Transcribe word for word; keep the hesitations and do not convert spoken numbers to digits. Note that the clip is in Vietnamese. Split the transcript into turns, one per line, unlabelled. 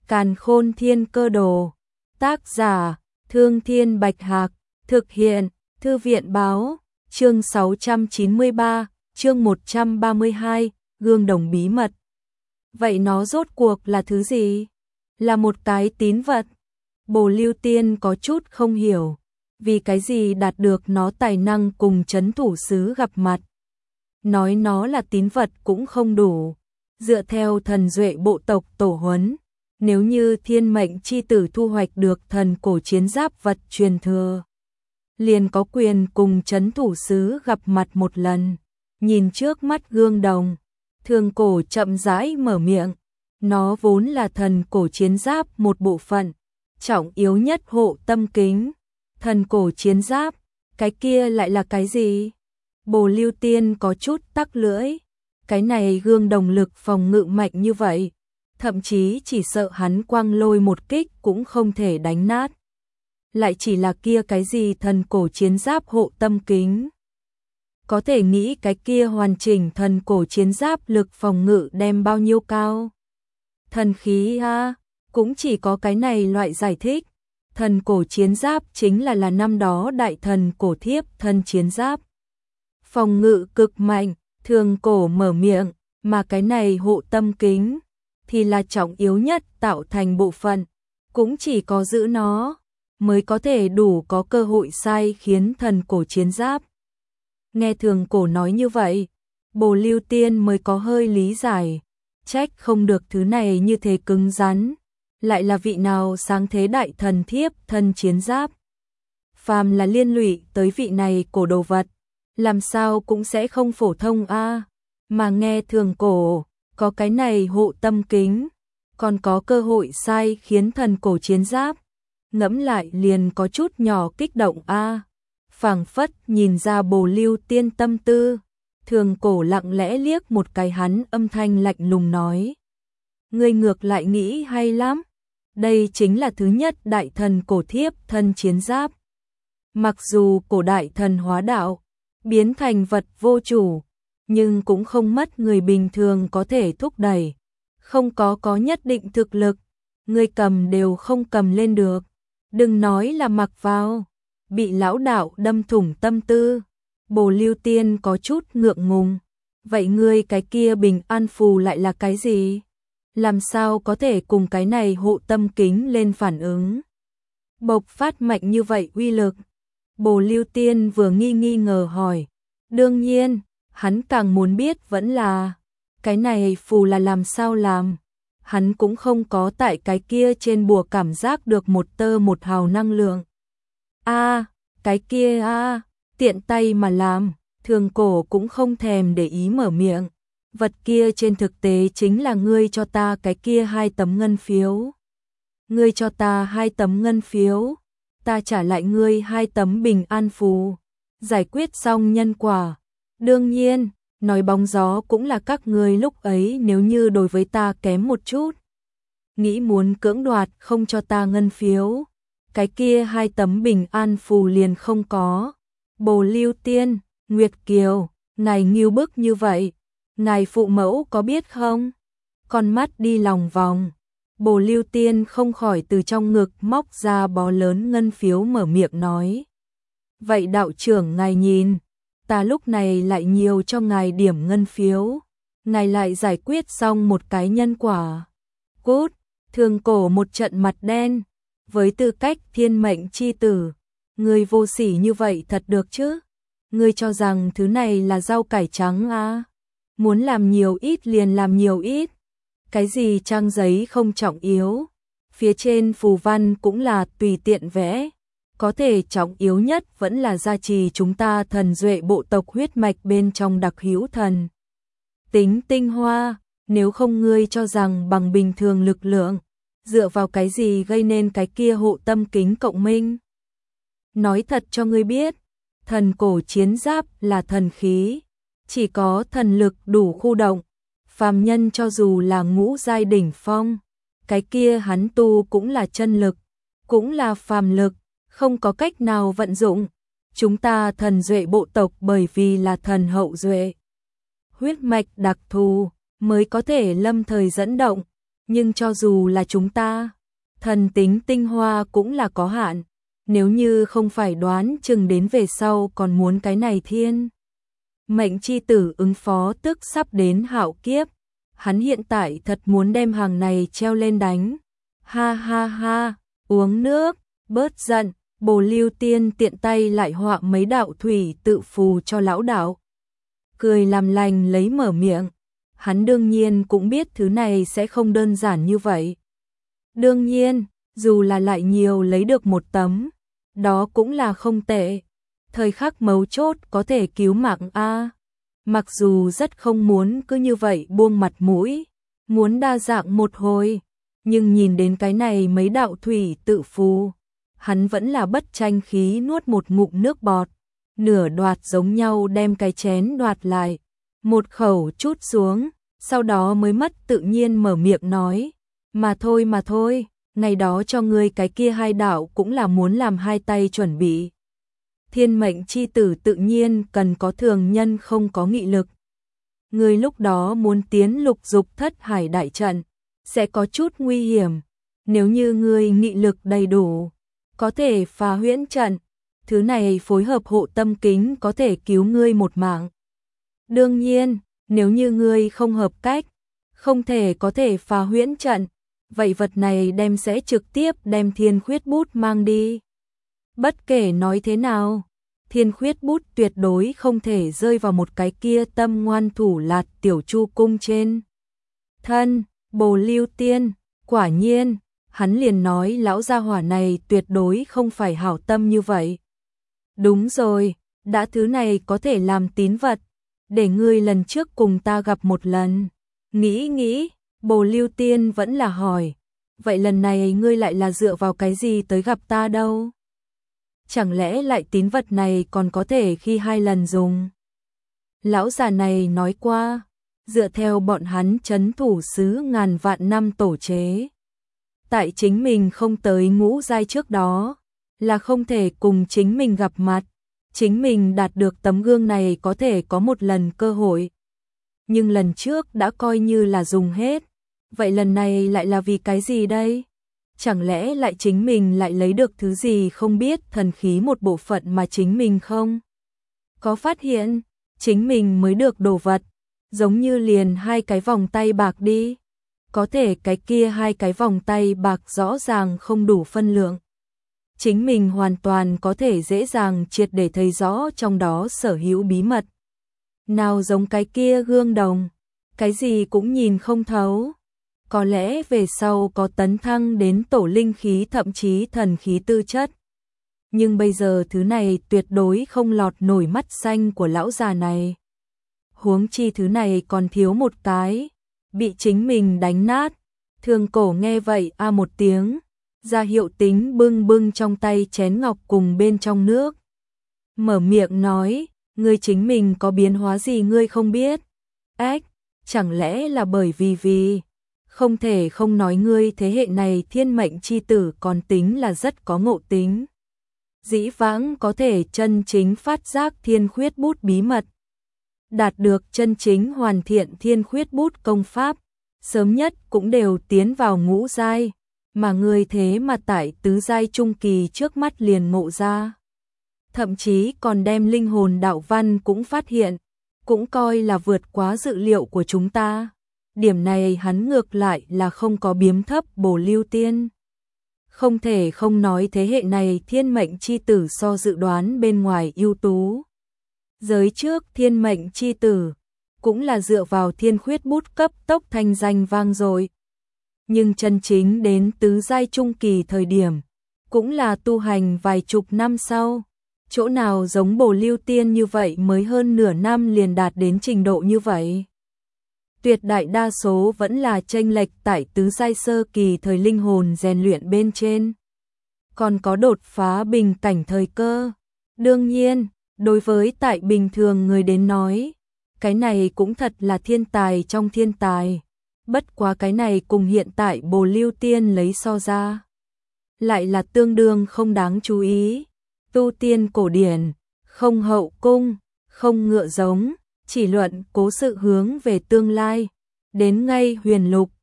Càn Khôn Thiên Cơ Đồ. Tác giả: Thương Thiên Bạch Hạc. Thực hiện: Thư viện báo. Chương sáu trăm chín mươi ba, chương một trăm ba mươi hai, gương đồng bí mật. Vậy nó rốt cuộc là thứ gì? Là một cái tín vật. Bồ Lưu Tiên có chút không hiểu, vì cái gì đạt được nó tài năng cùng trấn thủ sứ gặp mặt. Nói nó là tín vật cũng không đủ. Dựa theo thần duệ bộ tộc tổ huấn, nếu như thiên mệnh chi tử thu hoạch được thần cổ chiến giáp vật truyền thừa, liền có quyền cùng trấn thủ sứ gặp mặt một lần. Nhìn trước mắt gương đồng, Thương Cổ chậm rãi mở miệng. Nó vốn là thần cổ chiến giáp một bộ phận, trọng yếu nhất hộ tâm kính. Thần cổ chiến giáp, cái kia lại là cái gì? Bồ Lưu Tiên có chút tắc lưỡi. Cái này gương đồng lực phòng ngự mạnh như vậy, thậm chí chỉ sợ hắn quang lôi một kích cũng không thể đánh nát. Lại chỉ là kia cái gì thần cổ chiến giáp hộ tâm kính. Có thể nghĩ cái kia hoàn chỉnh thần cổ chiến giáp lực phòng ngự đem bao nhiêu cao. Thần khí a, cũng chỉ có cái này loại giải thích. Thần cổ chiến giáp chính là là năm đó đại thần cổ thiếp thân chiến giáp. Phòng ngự cực mạnh. Thương Cổ mở miệng, mà cái này hộ tâm kính thì là trọng yếu nhất tạo thành bộ phận, cũng chỉ có giữ nó mới có thể đủ có cơ hội sai khiến thần cổ chiến giáp. Nghe Thương Cổ nói như vậy, Bồ Lưu Tiên mới có hơi lý giải, trách không được thứ này như thế cứng rắn, lại là vị nào sáng thế đại thần thiếp thân chiến giáp. Phàm là liên lụy tới vị này cổ đồ vật, làm sao cũng sẽ không phổ thông a. À. Mà nghe Thương Cổ có cái này hộ tâm kính, còn có cơ hội sai khiến thần cổ chiến giáp, ngẫm lại liền có chút nhỏ kích động a. À. Phảng phất nhìn ra Bồ Lưu Tiên tâm tư, Thương Cổ lặng lẽ liếc một cái hắn, âm thanh lạnh lùng nói: "Ngươi ngược lại nghĩ hay lắm, đây chính là thứ nhất đại thần cổ thiếp thân chiến giáp. Mặc dù cổ đại thần hóa đạo, biến thành vật vô chủ, nhưng cũng không mất người bình thường có thể thúc đẩy, không có có nhất định thực lực, người cầm đều không cầm lên được, đừng nói là mặc vào." Bị lão đạo đâm thủng tâm tư, Bồ Lưu Tiên có chút ngượng ngùng. Vậy ngươi cái kia bình an phù lại là cái gì? Làm sao có thể cùng cái này hộ tâm kính lên phản ứng? Bộc phát mạnh như vậy uy lực. Bồ Lưu Tiên vừa nghi nghi ngờ hỏi. Đương nhiên, hắn càng muốn biết vẫn là cái này phù là làm sao làm. Hắn cũng không có tại cái kia trên bùa cảm giác được một tơ một hào năng lượng. A, à, cái kia a, à, tiện tay mà làm. Thương Cổ cũng không thèm để ý mở miệng. Vật kia trên thực tế chính là ngươi cho ta cái kia hai tấm ngân phiếu. Ngươi cho ta hai tấm ngân phiếu, ta trả lại ngươi hai tấm bình an phù, giải quyết xong nhân quả. Đương nhiên, nói bóng gió cũng là các ngươi lúc ấy nếu như đối với ta kém một chút, nghĩ muốn cưỡng đoạt không cho ta ngân phiếu, cái kia hai tấm bình an phù liền không có. Bồ Lưu Tiên, Nguyệt Kiều, ngài ngưu bức như vậy, ngài phụ mẫu có biết không? Con mắt đi lòng vòng. Bồ Lưu Tiên không khỏi từ trong ngực móc ra bó lớn ngân phiếu, mở miệng nói: "Vậy đạo trưởng ngài nhìn, ta lúc này lại nhiều cho ngài điểm ngân phiếu, ngài lại giải quyết xong một cái nhân quả." Cút. Thương Cổ một trận mặt đen. Với tư cách thiên mệnh chi tử, ngươi vô sỉ như vậy thật được chứ? Ngươi cho rằng thứ này là rau cải trắng à? Muốn làm nhiều ít liền làm nhiều ít. Cái gì trang giấy không trọng yếu, phía trên phù văn cũng là tùy tiện vẽ, có thể trọng yếu nhất vẫn là gia trì chúng ta thần duệ bộ tộc huyết mạch bên trong đặc hữu thần tính tinh hoa. Nếu không ngươi cho rằng bằng bình thường lực lượng, dựa vào cái gì gây nên cái kia hộ tâm kính cộng minh? Nói thật cho ngươi biết, thần cổ chiến giáp là thần khí, chỉ có thần lực đủ khu động. Phàm nhân cho dù là ngũ giai đỉnh phong, cái kia hắn tu cũng là chân lực, cũng là phàm lực, không có cách nào vận dụng. Chúng ta thần duệ bộ tộc bởi vì là thần hậu duệ, huyết mạch đặc thù, mới có thể lâm thời dẫn động, Nhưng cho dù là chúng ta, thần tính tinh hoa cũng là có hạn, nếu như không phải đoán chừng đến về sau còn muốn cái này thiên mệnh chi tử ứng phó tức sắp đến hạo kiếp, hắn hiện tại thật muốn đem hàng này treo lên đánh. Ha ha ha, uống nước, bớt giận, Bồ Lưu Tiên tiện tay lại họa mấy đạo thủy tự phù cho lão đạo. Cười làm lành lấy mở miệng, hắn đương nhiên cũng biết thứ này sẽ không đơn giản như vậy. Đương nhiên, dù là lại nhiều lấy được một tấm, đó cũng là không tệ. Thời khắc mấu chốt có thể cứu mạng a. Mặc dù rất không muốn cứ như vậy buông mặt mũi, muốn đa dạng một hồi, nhưng nhìn đến cái này mấy đạo thủy tự phù, hắn vẫn là bất tranh khí nuốt một ngụm nước bọt, nửa đoạt giống nhau đem cái chén đoạt lại, một khẩu chút xuống, sau đó mới mất tự nhiên mở miệng nói, mà thôi mà thôi, ngày đó cho ngươi cái kia hai đạo cũng là muốn làm hai tay chuẩn bị. Thiên mệnh chi tử tự nhiên cần có thường nhân không có nghị lực. Ngươi lúc đó muốn tiến lục dục thất hải đại trận, sẽ có chút nguy hiểm, nếu như ngươi nghị lực đầy đủ, có thể phá huyễn trận, thứ này phối hợp hộ tâm kính có thể cứu ngươi một mạng. Đương nhiên, nếu như ngươi không hợp cách, không thể có thể phá huyễn trận, vậy vật này đem sẽ trực tiếp đem thiên khuyết bút mang đi. Bất kể nói thế nào, thiên khuyết bút tuyệt đối không thể rơi vào một cái kia tâm ngoan thủ lạt tiểu chu cung trên thân. Bồ Lưu Tiên, quả nhiên, hắn liền nói lão gia hỏa này tuyệt đối không phải hảo tâm như vậy. Đúng rồi, đã thứ này có thể làm tín vật, để ngươi lần trước cùng ta gặp một lần. Nghĩ nghĩ, Bồ Lưu Tiên vẫn là hỏi, vậy lần này ngươi lại là dựa vào cái gì tới gặp ta đâu? Chẳng lẽ lại tín vật này còn có thể khi hai lần dùng? Lão già này nói qua, dựa theo bọn hắn trấn thủ sứ ngàn vạn năm tổ chế, tại chính mình không tới ngũ giai trước đó, là không thể cùng chính mình gặp mặt, chính mình đạt được tấm gương này có thể có một lần cơ hội. Nhưng lần trước đã coi như là dùng hết, vậy lần này lại là vì cái gì đây? Chẳng lẽ lại chính mình lại lấy được thứ gì không biết thần khí một bộ phận mà chính mình không có phát hiện, chính mình mới được đồ vật, giống như liền hai cái vòng tay bạc đi. Có thể cái kia hai cái vòng tay bạc rõ ràng không đủ phân lượng. Chính mình hoàn toàn có thể dễ dàng triệt để thấy rõ trong đó sở hữu bí mật. Nào giống cái kia gương đồng, cái gì cũng nhìn không thấu. Có lẽ về sau có tấn thăng đến tổ linh khí thậm chí thần khí tư chất. Nhưng bây giờ thứ này tuyệt đối không lọt nổi mắt xanh của lão già này. Huống chi thứ này còn thiếu một cái, bị chính mình đánh nát. Thường cổ nghe vậy a một tiếng, ra hiệu tính bưng bưng trong tay chén ngọc cùng bên trong nước. Mở miệng nói, ngươi chính mình có biến hóa gì ngươi không biết? Ách, chẳng lẽ là bởi vì vì... Không thể không nói ngươi thế hệ này thiên mệnh chi tử còn tính là rất có ngộ tính. Dĩ vãng có thể chân chính phát giác thiên khuyết bút bí mật. Đạt được chân chính hoàn thiện thiên khuyết bút công pháp, sớm nhất cũng đều tiến vào ngũ giai, mà ngươi thế mà tại tứ giai trung kỳ trước mắt liền ngộ ra. Thậm chí còn đem linh hồn đạo văn cũng phát hiện, cũng coi là vượt quá dự liệu của chúng ta. Điểm này hắn ngược lại là không có biếm thấp Bồ Lưu Tiên. Không thể không nói thế hệ này thiên mệnh chi tử so dự đoán bên ngoài ưu tú. Giới trước thiên mệnh chi tử cũng là dựa vào thiên khuyết bút cấp tốc thanh danh vang dội. Nhưng chân chính đến tứ giai trung kỳ thời điểm, cũng là tu hành vài chục năm sau. Chỗ nào giống Bồ Lưu Tiên như vậy mới hơn nửa năm liền đạt đến trình độ như vậy. Tuyệt đại đa số vẫn là chênh lệch tại tứ giai sơ kỳ thời linh hồn rèn luyện bên trên. Còn có đột phá bình cảnh thời cơ. Đương nhiên, đối với tại bình thường người đến nói, cái này cũng thật là thiên tài trong thiên tài. Bất quá cái này cùng hiện tại Bồ Lưu Tiên lấy so ra, lại là tương đương không đáng chú ý. Tu tiên cổ điển, không hậu cung, không ngựa giống, chỉ luận cố sự hướng về tương lai. Đến ngay huyền lục,